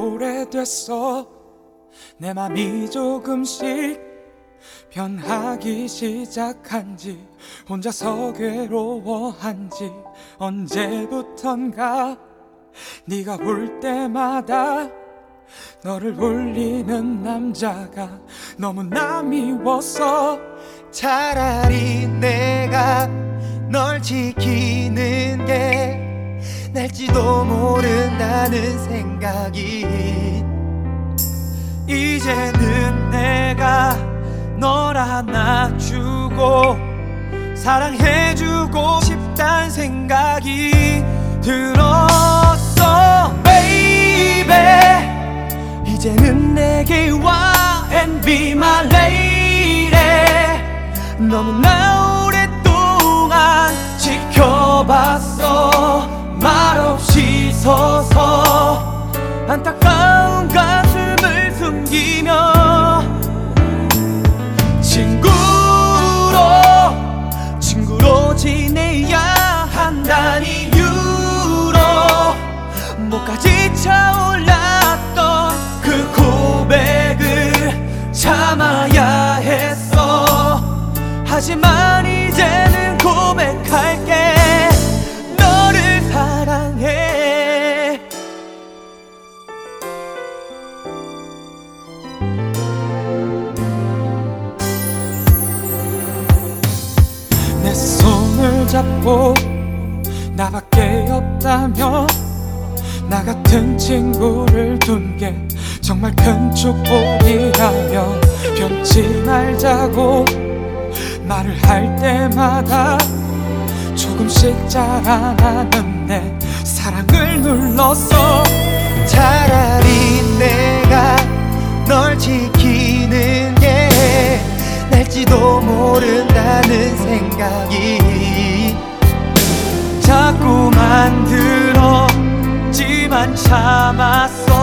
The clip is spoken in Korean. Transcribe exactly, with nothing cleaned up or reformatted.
오래됐어. 내 맘이 조금씩 변하기 시작한지, 혼자서 괴로워한지 언제부턴가 네가 울 때마다 너를 울리는 남자가 너무나 미웠어. 차라리 내가 널 지키는 게 날지도 모른다는 생각이, 이제는 내가 널 안아주고 사랑해주고 싶단 생각이 들었어. Baby, 이제는 내게 와 and be my lady. 너무나 오랫동안 지켜봤어. 말없이 서서 안타까운 가슴을 숨기며 친구로 친구로 지내야 한다는 이유로 목까지 차올랐던 그 고백을 참아야 했어. 하지만 이제는 고백할게. 너를 사랑해. 내 손을 잡고 나밖에 없다며 나 같은 친구를 둔 게 정말 큰 축복이라며 변치 말자고 말을 할 때마다 조금씩 자라나는 내 사랑을 눌렀어. 차라리 내가 널 지키는 게 날지도 모른다는 생각이 자꾸만 들었지만 참았어.